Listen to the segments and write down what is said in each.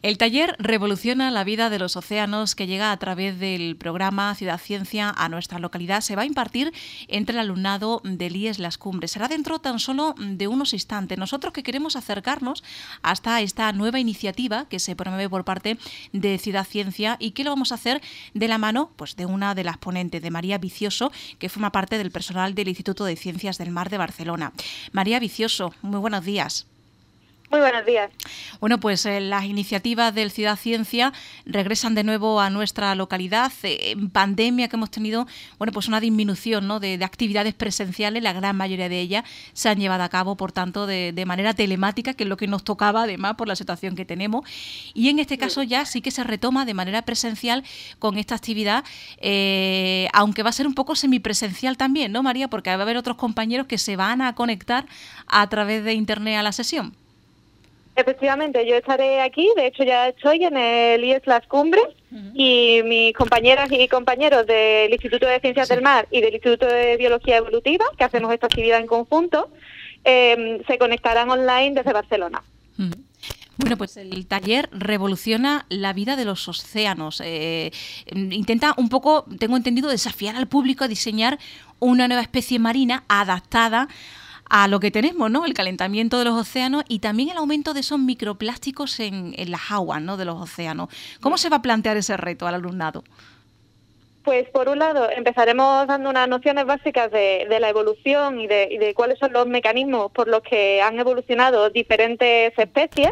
El taller revoluciona la vida de los océanos, que llega a través del programa Ciudad Ciencia a nuestra localidad. Se va a impartir entre el alumnado del IES Las Cumbres. Será dentro tan solo de unos instantes. Nosotros que queremos acercarnos hasta esta nueva iniciativa que se promueve por parte de Ciudad Ciencia, y que lo vamos a hacer de la mano pues de una de las ponentes, de María Vicioso, que forma parte del personal del Instituto de Ciencias del Mar de Barcelona. María Vicioso, muy buenos días. Muy buenos días. Bueno, pues las iniciativas del Ciudad Ciencia regresan de nuevo a nuestra localidad. En pandemia que hemos tenido, bueno, pues una disminución, ¿no?, de actividades presenciales. La gran mayoría de ellas se han llevado a cabo, por tanto, de manera telemática, que es lo que nos tocaba además por la situación que tenemos. Y en este caso ya sí que se retoma de manera presencial con esta actividad, aunque va a ser un poco semipresencial también, ¿no, María? Porque va a haber otros compañeros que se van a conectar a través de internet a la sesión. Efectivamente, yo estaré aquí, de hecho ya estoy en el IES Las Cumbres, y mis compañeras y compañeros del Instituto de Ciencias del Mar y del Instituto de Biología Evolutiva, que hacemos esta actividad en conjunto, se conectarán online desde Barcelona. Bueno, pues el taller revoluciona la vida de los océanos. Intenta un poco, tengo entendido, desafiar al público a diseñar una nueva especie marina adaptada a lo que tenemos, ¿no? El calentamiento de los océanos y también el aumento de esos microplásticos en las aguas, ¿no?, de los océanos. ¿Cómo se va a plantear ese reto al alumnado? Pues por un lado empezaremos dando unas nociones básicas de la evolución y de cuáles son los mecanismos por los que han evolucionado diferentes especies.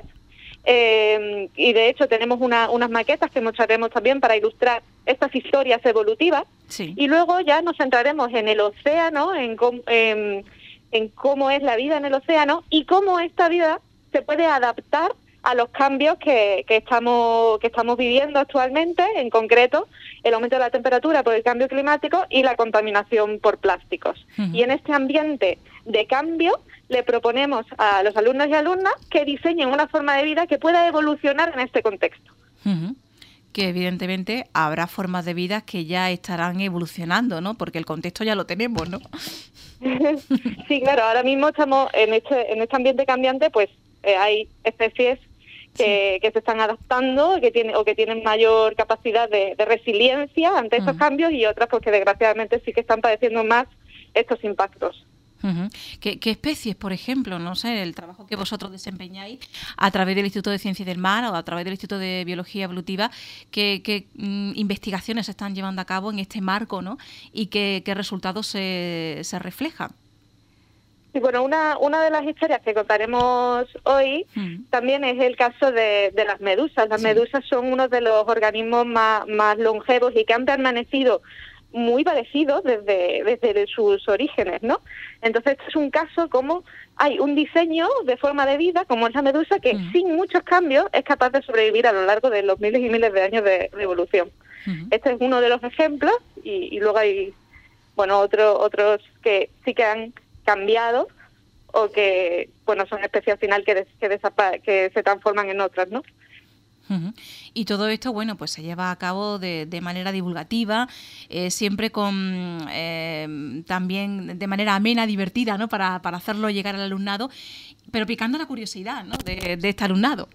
Y de hecho tenemos unas maquetas que mostraremos también para ilustrar estas historias evolutivas. Sí. Y luego ya nos centraremos en el océano, en cómo es la vida en el océano y cómo esta vida se puede adaptar a los cambios que estamos viviendo actualmente, en concreto el aumento de la temperatura por el cambio climático y la contaminación por plásticos. Y en este ambiente de cambio le proponemos a los alumnos y alumnas que diseñen una forma de vida que pueda evolucionar en este contexto. Que evidentemente habrá formas de vida que ya estarán evolucionando, ¿no? Porque el contexto ya lo tenemos, ¿no? Sí, claro, ahora mismo estamos en este ambiente cambiante, pues hay especies que se están adaptando, que tienen mayor capacidad de resiliencia ante estos cambios, y otras pues que desgraciadamente sí que están padeciendo más estos impactos. ¿Qué especies, por ejemplo, no sé, el trabajo que vosotros desempeñáis a través del Instituto de Ciencias del Mar o a través del Instituto de Biología Evolutiva, qué investigaciones se están llevando a cabo en este marco, ¿no?, y qué resultados se reflejan? Sí, bueno, una de las historias que contaremos hoy también es el caso de las medusas. Las medusas son uno de los organismos más longevos y que han permanecido muy parecidos desde sus orígenes, ¿no? Entonces, este es un caso como hay un diseño de forma de vida, como es la medusa, que sin muchos cambios es capaz de sobrevivir a lo largo de los miles y miles de años de evolución. Este es uno de los ejemplos, y luego hay, bueno, otros que sí que han cambiado o que, bueno, son especies al final que se transforman en otras, ¿no? Y todo esto, bueno, pues se lleva a cabo de manera divulgativa, siempre con también de manera amena, divertida, ¿no?, para hacerlo llegar al alumnado, pero picando la curiosidad, ¿no?, de este alumnado.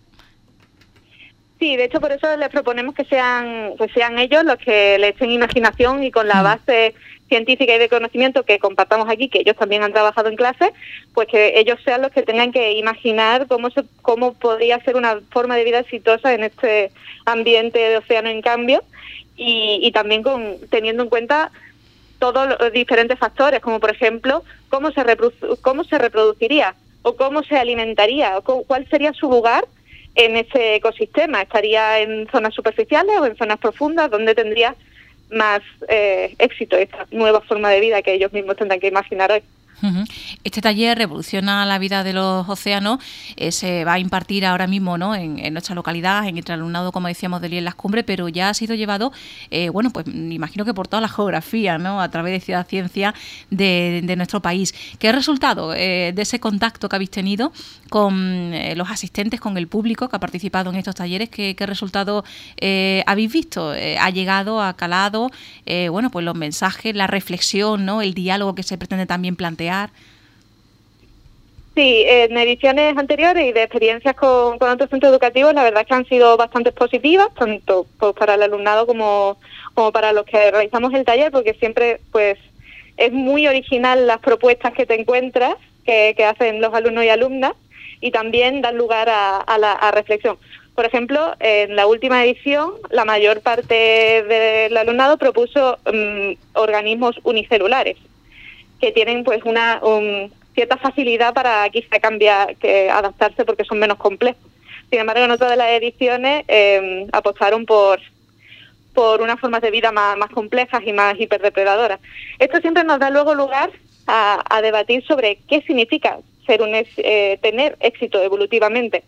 Sí, de hecho por eso les proponemos que sean ellos los que le echen imaginación, y con la base científica y de conocimiento que compartamos aquí, que ellos también han trabajado en clase, pues que ellos sean los que tengan que imaginar cómo podría ser una forma de vida exitosa en este ambiente de océano en cambio, y también teniendo en cuenta todos los diferentes factores, como por ejemplo cómo se reproduciría o cómo se alimentaría, o cuál sería su lugar en ese ecosistema. ¿Estaría en zonas superficiales o en zonas profundas, donde tendría más éxito esta nueva forma de vida que ellos mismos tendrán que imaginar hoy? Este taller revoluciona la vida de los océanos. Se va a impartir ahora mismo, ¿no?, en nuestra localidad, en el alumnado, como decíamos, del IES Las Cumbres, pero ya ha sido llevado, bueno, pues me imagino que por toda la geografía, ¿no?, a través de Ciudad Ciencia de nuestro país. ¿Qué resultado de ese contacto que habéis tenido con los asistentes, con el público que ha participado en estos talleres? ¿Qué resultado habéis visto? ¿Ha llegado, ha calado, bueno, pues los mensajes, la reflexión, ¿no?, el diálogo que se pretende también plantear? Sí, en ediciones anteriores y de experiencias con otros centros educativos, la verdad es que han sido bastante positivas, tanto pues, para el alumnado como para los que realizamos el taller, porque siempre pues es muy original las propuestas que te encuentras, que hacen los alumnos y alumnas, y también dan lugar a reflexión. Por ejemplo, en la última edición, la mayor parte del alumnado propuso organismos unicelulares, que tienen pues una cierta facilidad para quizá adaptarse porque son menos complejos. Sin embargo, en otra de las ediciones apostaron por unas formas de vida más complejas y más hiperdepredadoras. Esto siempre nos da luego lugar a debatir sobre qué significa tener éxito evolutivamente.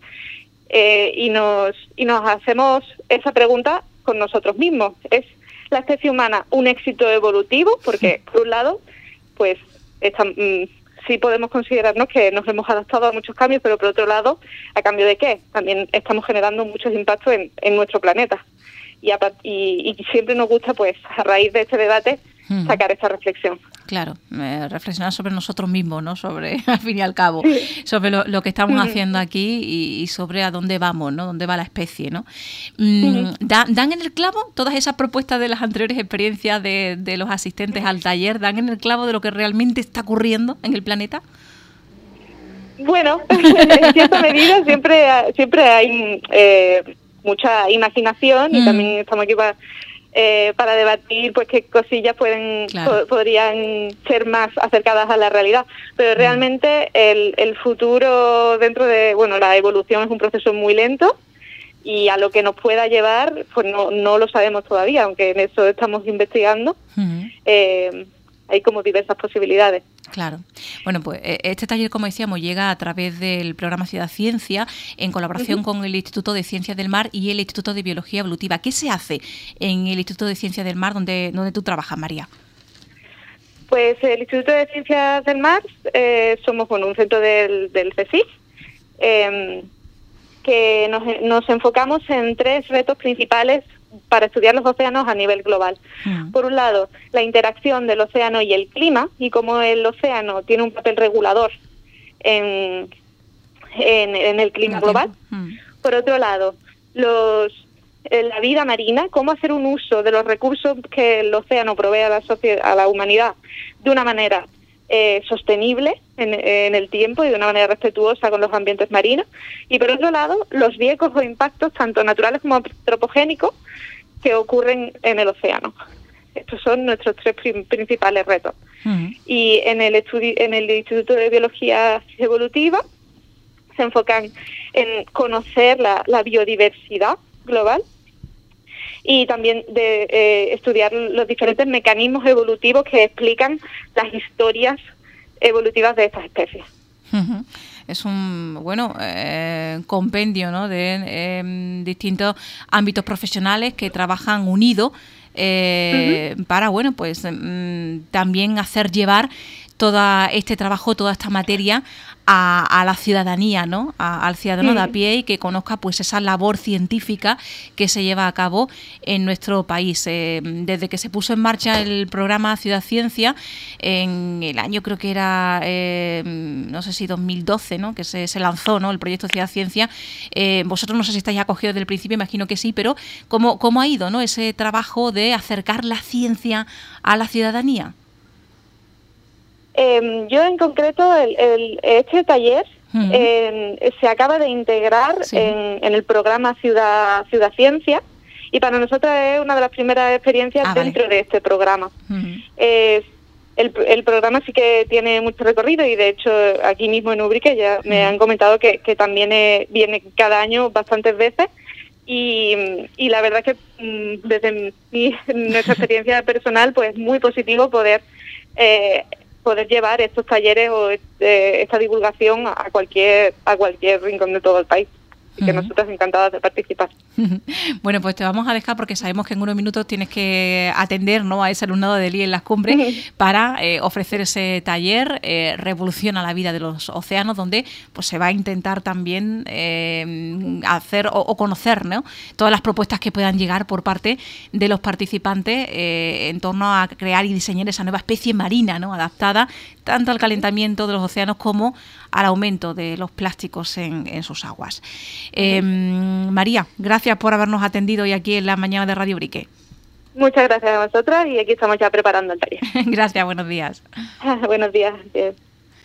Y nos hacemos esa pregunta con nosotros mismos. ¿Es la especie humana un éxito evolutivo? Porque, por un lado, pues sí podemos considerarnos que nos hemos adaptado a muchos cambios, pero por otro lado, ¿a cambio de qué? También estamos generando muchos impactos en nuestro planeta. Y siempre nos gusta, pues, a raíz de este debate, sacar esta reflexión. Claro, reflexionar sobre nosotros mismos, ¿no? Sobre, al fin y al cabo, sobre lo que estamos haciendo aquí y sobre a dónde vamos, ¿no? Dónde va la especie, ¿no? ¿Dan en el clavo todas esas propuestas de las anteriores experiencias de los asistentes al taller? ¿Dan en el clavo de lo que realmente está ocurriendo en el planeta? Bueno, en cierta medida siempre hay mucha imaginación y también estamos aquí para debatir pues qué cosillas podrían ser más acercadas a la realidad, pero realmente el futuro la evolución es un proceso muy lento y a lo que nos pueda llevar pues no lo sabemos todavía, aunque en eso estamos investigando. Hay como diversas posibilidades. Claro. Bueno, pues este taller, como decíamos, llega a través del programa Ciudad Ciencia en colaboración con el Instituto de Ciencias del Mar y el Instituto de Biología Evolutiva. ¿Qué se hace en el Instituto de Ciencias del Mar donde tú trabajas, María? Pues el Instituto de Ciencias del Mar somos un centro del CSIC que nos enfocamos en 3 retos principales para estudiar los océanos a nivel global. Por un lado, la interacción del océano y el clima y cómo el océano tiene un papel regulador en el clima global. Por otro lado, la vida marina, cómo hacer un uso de los recursos que el océano provee a la humanidad de una manera sostenible en el tiempo y de una manera respetuosa con los ambientes marinos. Y por otro lado, los riesgos o impactos tanto naturales como antropogénicos que ocurren en el océano. Estos son nuestros 3 principales retos. Y en el Instituto de Biología Evolutiva se enfocan en conocer la biodiversidad global y también de estudiar los diferentes mecanismos evolutivos que explican las historias evolutivas de estas especies. Es un compendio, ¿no? De distintos ámbitos profesionales que trabajan unidos para también hacer llevar todo este trabajo, toda esta materia a la ciudadanía, ¿no? Al ciudadano de a pie y que conozca pues esa labor científica que se lleva a cabo en nuestro país. Desde que se puso en marcha el programa Ciudad Ciencia, en el año creo que era, no sé si 2012, ¿no? Que se lanzó, ¿no? El proyecto Ciudad Ciencia. Vosotros no sé si estáis acogidos desde el principio, imagino que sí, pero ¿cómo ha ido, ¿no? Ese trabajo de acercar la ciencia a la ciudadanía? Yo en concreto, este taller se acaba de integrar en el programa Ciudad Ciencia y para nosotros es una de las primeras experiencias dentro de este programa. El programa sí que tiene mucho recorrido y de hecho aquí mismo en Ubrique ya me han comentado que también viene cada año bastantes veces. Y la verdad que desde nuestra experiencia personal pues muy positivo poder llevar estos talleres o esta divulgación a cualquier rincón de todo el país. así que nosotros encantados de participar. Bueno, pues te vamos a dejar porque sabemos que en unos minutos tienes que atender, ¿no?, a ese alumnado de LIE en las Cumbres para ofrecer ese taller Revoluciona la vida de los océanos, donde pues se va a intentar también hacer o conocer, ¿no?, todas las propuestas que puedan llegar por parte de los participantes en torno a crear y diseñar esa nueva especie marina, ¿no?, adaptada tanto al calentamiento de los océanos como al aumento de los plásticos en sus aguas. María, gracias por habernos atendido hoy aquí en la mañana de Radio Brique. Muchas gracias a vosotras y aquí estamos ya preparando el taller. Gracias, buenos días. Buenos días. Adiós.